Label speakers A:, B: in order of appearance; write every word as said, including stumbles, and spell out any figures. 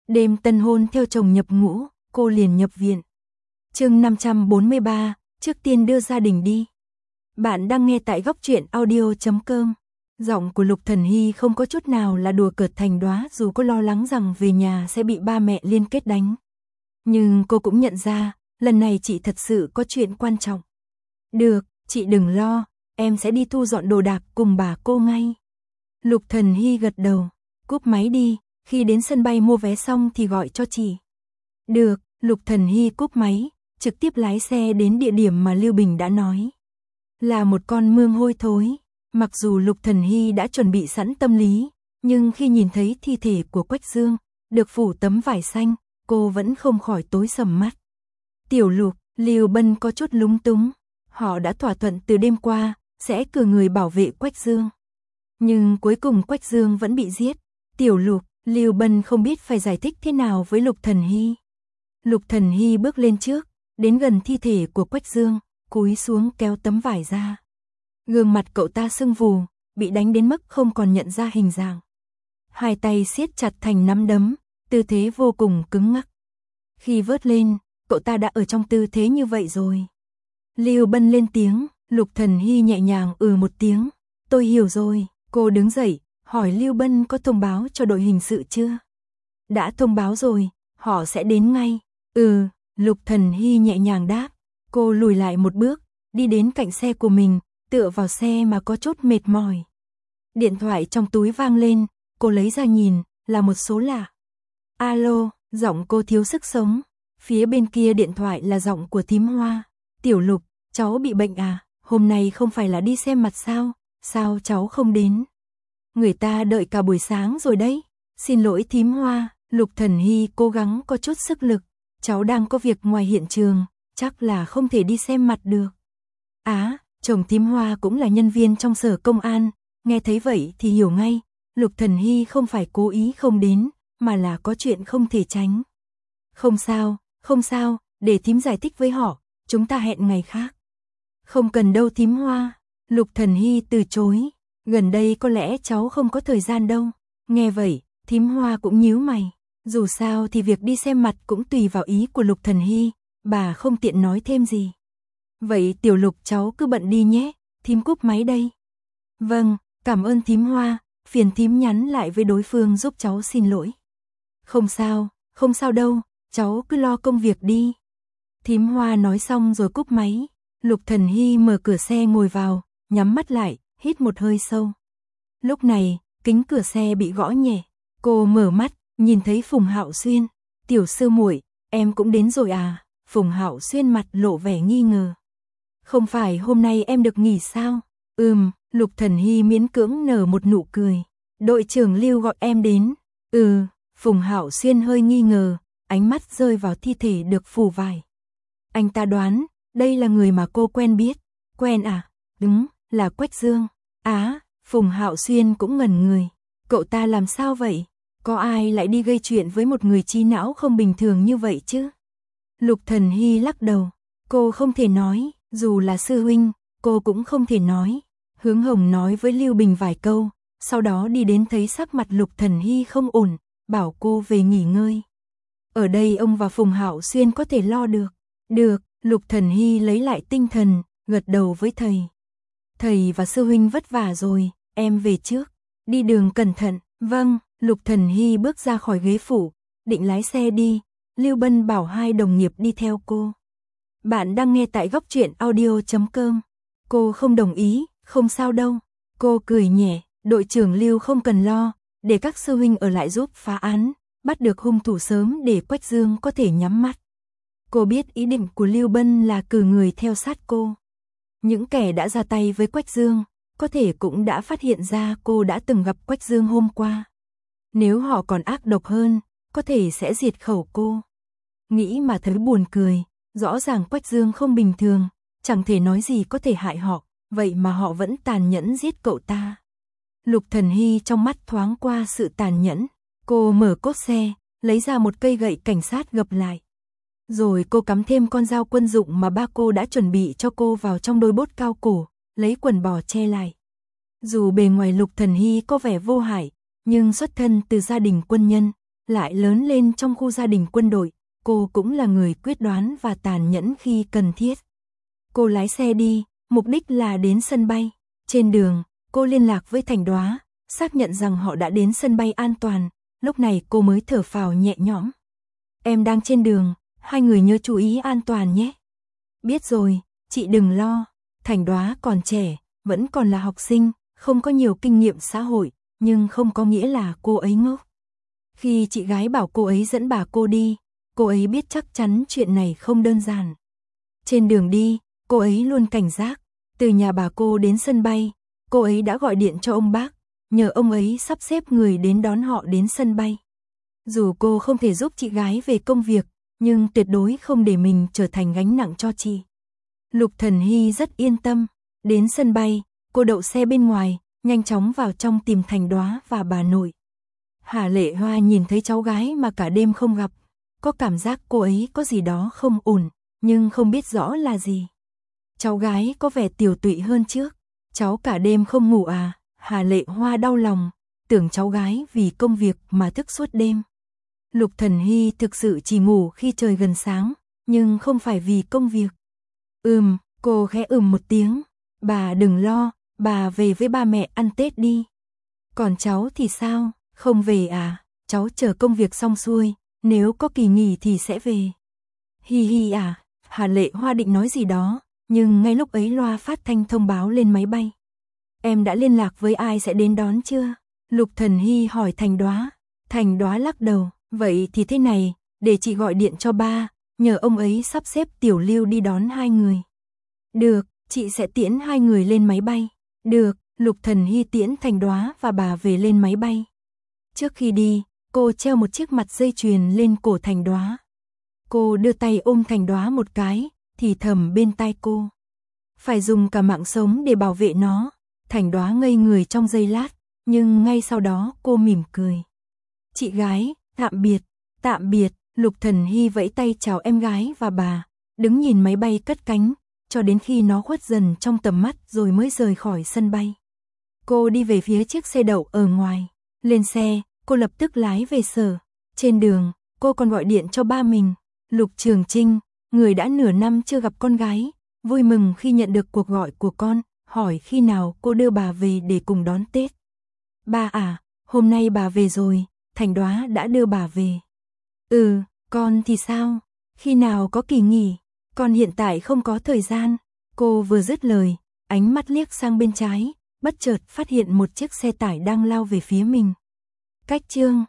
A: Đêm tân hôn theo chồng nhập ngũ, cô liền nhập viện. Chương năm trăm bốn mươi ba, trước tiên đưa gia đình đi. Bạn đang nghe tại góc truyện audio chấm com. Giọng của Lục Thần Hy không có chút nào là đùa cợt thành đóa, dù có lo lắng rằng về nhà sẽ bị ba mẹ liên kết đánh. Nhưng cô cũng nhận ra, lần này chị thật sự có chuyện quan trọng. Được, chị đừng lo, em sẽ đi thu dọn đồ đạc cùng bà cô ngay. Lục Thần Hy gật đầu, cúp máy đi, khi đến sân bay mua vé xong thì gọi cho chị. Được, Lục Thần Hy cúp máy, trực tiếp lái xe đến địa điểm mà Lưu Bình đã nói. Là một con mương hôi thối, mặc dù Lục Thần Hy đã chuẩn bị sẵn tâm lý, nhưng khi nhìn thấy thi thể của Quách Dương, được phủ tấm vải xanh, cô vẫn không khỏi tối sầm mắt. Tiểu Lục, Lưu Bân có chút lúng túng, họ đã thỏa thuận từ đêm qua, sẽ cử người bảo vệ Quách Dương. Nhưng cuối cùng Quách Dương vẫn bị giết. Tiểu Lục, Lưu Bân không biết phải giải thích thế nào với Lục Thần Hy. Lục Thần Hy bước lên trước, đến gần thi thể của Quách Dương, cúi xuống kéo tấm vải ra. Gương mặt cậu ta sưng vù, bị đánh đến mức không còn nhận ra hình dạng. Hai tay siết chặt thành nắm đấm, tư thế vô cùng cứng ngắc. Khi vớt lên, cậu ta đã ở trong tư thế như vậy rồi. Lưu Bân lên tiếng, Lục Thần Hy nhẹ nhàng ừ một tiếng. Tôi hiểu rồi, cô đứng dậy, hỏi Lưu Bân có thông báo cho đội hình sự chưa? Đã thông báo rồi, họ sẽ đến ngay. Ừ, Lục Thần Hy nhẹ nhàng đáp. Cô lùi lại một bước, đi đến cạnh xe của mình, tựa vào xe mà có chút mệt mỏi. Điện thoại trong túi vang lên, cô lấy ra nhìn, là một số lạ. Alo, giọng cô thiếu sức sống. Phía bên kia điện thoại là giọng của thím Hoa. Tiểu Lục, cháu bị bệnh à? Hôm nay không phải là đi xem mặt sao? Sao cháu không đến? Người ta đợi cả buổi sáng rồi đấy. Xin lỗi thím Hoa, Lục Thần Hy cố gắng có chút sức lực. Cháu đang có việc ngoài hiện trường, chắc là không thể đi xem mặt được. Á, chồng thím Hoa cũng là nhân viên trong sở công an, nghe thấy vậy thì hiểu ngay. Lục Thần Hy không phải cố ý không đến, mà là có chuyện không thể tránh. Không sao, không sao, để thím giải thích với họ, chúng ta hẹn ngày khác. Không cần đâu thím Hoa, Lục Thần Hy từ chối, gần đây có lẽ cháu không có thời gian đâu. Nghe vậy, thím Hoa cũng nhíu mày, dù sao thì việc đi xem mặt cũng tùy vào ý của Lục Thần Hy, bà không tiện nói thêm gì. Vậy Tiểu Lục cháu cứ bận đi nhé, thím cúp máy đây. Vâng, cảm ơn thím Hoa, phiền thím nhắn lại với đối phương giúp cháu xin lỗi. Không sao, không sao đâu, cháu cứ lo công việc đi. Thím Hoa nói xong rồi cúp máy. Lục Thần Hy mở cửa xe ngồi vào, nhắm mắt lại, hít một hơi sâu. Lúc này, kính cửa xe bị gõ nhẹ. Cô mở mắt, nhìn thấy Phùng Hạo Xuyên. Tiểu sư muội, em cũng đến rồi à? Phùng Hạo Xuyên mặt lộ vẻ nghi ngờ. Không phải hôm nay em được nghỉ sao? Ừm, Lục Thần Hy miễn cưỡng nở một nụ cười. Đội trưởng Lưu gọi em đến. Ừ, Phùng Hạo Xuyên hơi nghi ngờ, ánh mắt rơi vào thi thể được phủ vải. Anh ta đoán, đây là người mà cô quen biết. Quen à? Đúng, là Quách Dương. Á, Phùng Hạo Xuyên cũng ngẩn người. Cậu ta làm sao vậy? Có ai lại đi gây chuyện với một người trí não không bình thường như vậy chứ? Lục Thần Hy lắc đầu. Cô không thể nói, dù là sư huynh, cô cũng không thể nói. Hướng Hồng nói với Lưu Bình vài câu, sau đó đi đến thấy sắc mặt Lục Thần Hy không ổn, bảo cô về nghỉ ngơi. Ở đây ông và Phùng Hạo Xuyên có thể lo được. Được, Lục Thần Hy lấy lại tinh thần, gật đầu với thầy. Thầy và sư huynh vất vả rồi, em về trước. Đi đường cẩn thận. Vâng, Lục Thần Hy bước ra khỏi ghế phủ, định lái xe đi. Lưu Bân bảo hai đồng nghiệp đi theo cô. Bạn đang nghe tại góc truyện audio chấm com. Cô không đồng ý, không sao đâu. Cô cười nhẹ, đội trưởng Lưu không cần lo, để các sư huynh ở lại giúp phá án, bắt được hung thủ sớm để Quách Dương có thể nhắm mắt. Cô biết ý định của Lưu Bân là cử người theo sát cô. Những kẻ đã ra tay với Quách Dương, có thể cũng đã phát hiện ra cô đã từng gặp Quách Dương hôm qua. Nếu họ còn ác độc hơn, có thể sẽ diệt khẩu cô. Nghĩ mà thấy buồn cười, rõ ràng Quách Dương không bình thường, chẳng thể nói gì có thể hại họ, vậy mà họ vẫn tàn nhẫn giết cậu ta. Lục Thần Hy trong mắt thoáng qua sự tàn nhẫn, cô mở cốp xe, lấy ra một cây gậy cảnh sát gập lại. Rồi cô cắm thêm con dao quân dụng mà ba cô đã chuẩn bị cho cô vào trong đôi bốt cao cổ, lấy quần bò che lại. Dù bề ngoài Lục Thần Hy có vẻ vô hại, nhưng xuất thân từ gia đình quân nhân, lại lớn lên trong khu gia đình quân đội, cô cũng là người quyết đoán và tàn nhẫn khi cần thiết. Cô lái xe đi, mục đích là đến sân bay. Trên đường, cô liên lạc với Thành Đoá, xác nhận rằng họ đã đến sân bay an toàn, lúc này cô mới thở phào nhẹ nhõm. Em đang trên đường, hai người nhớ chú ý an toàn nhé. Biết rồi, chị đừng lo, Thành Đoá còn trẻ, vẫn còn là học sinh, không có nhiều kinh nghiệm xã hội, nhưng không có nghĩa là cô ấy ngốc. Khi chị gái bảo cô ấy dẫn bà cô đi, cô ấy biết chắc chắn chuyện này không đơn giản. Trên đường đi, cô ấy luôn cảnh giác, từ nhà bà cô đến sân bay, cô ấy đã gọi điện cho ông bác, nhờ ông ấy sắp xếp người đến đón họ đến sân bay. Dù cô không thể giúp chị gái về công việc, nhưng tuyệt đối không để mình trở thành gánh nặng cho chị. Lục Thần Hy rất yên tâm, đến sân bay, cô đậu xe bên ngoài, nhanh chóng vào trong tìm Thành Đoá và bà nội. Hà Lệ Hoa nhìn thấy cháu gái mà cả đêm không gặp, có cảm giác cô ấy có gì đó không ổn, nhưng không biết rõ là gì. Cháu gái có vẻ tiều tụy hơn trước, cháu cả đêm không ngủ à? Hà Lệ Hoa đau lòng, tưởng cháu gái vì công việc mà thức suốt đêm. Lục Thần Hy thực sự chỉ ngủ khi trời gần sáng, nhưng không phải vì công việc. Ừm, cô khẽ ừm một tiếng, bà đừng lo, bà về với ba mẹ ăn Tết đi. Còn cháu thì sao, không về à? Cháu chờ công việc xong xuôi, nếu có kỳ nghỉ thì sẽ về. Hi hi à, Hà Lệ Hoa định nói gì đó, nhưng ngay lúc ấy loa phát thanh thông báo lên máy bay. Em đã liên lạc với ai sẽ đến đón chưa? Lục Thần Hy hỏi Thành Đoá. Thành Đoá lắc đầu, vậy thì thế này, để chị gọi điện cho ba, nhờ ông ấy sắp xếp Tiểu Lưu đi đón hai người. Được, chị sẽ tiễn hai người lên máy bay. Được, Lục Thần Hy tiễn Thành Đoá và bà về lên máy bay. Trước khi đi, cô treo một chiếc mặt dây chuyền lên cổ Thành Đoá. Cô đưa tay ôm Thành Đoá một cái, thì thầm bên tai cô. Phải dùng cả mạng sống để bảo vệ nó. Thành Đoá ngây người trong giây lát, nhưng ngay sau đó cô mỉm cười. Chị gái, tạm biệt, tạm biệt, Lục Thần Hy vẫy tay chào em gái và bà, đứng nhìn máy bay cất cánh, cho đến khi nó khuất dần trong tầm mắt rồi mới rời khỏi sân bay. Cô đi về phía chiếc xe đậu ở ngoài, lên xe, cô lập tức lái về sở. Trên đường, cô còn gọi điện cho ba mình, Lục Trường Trinh, người đã nửa năm chưa gặp con gái, vui mừng khi nhận được cuộc gọi của con, hỏi khi nào cô đưa bà về để cùng đón Tết. Ba à, hôm nay bà về rồi, Thành Đoá đã đưa bà về. Ừ, con thì sao? Khi nào có kỳ nghỉ? Con hiện tại không có thời gian. Cô vừa dứt lời, ánh mắt liếc sang bên trái, bất chợt phát hiện một chiếc xe tải đang lao về phía mình. Cách chương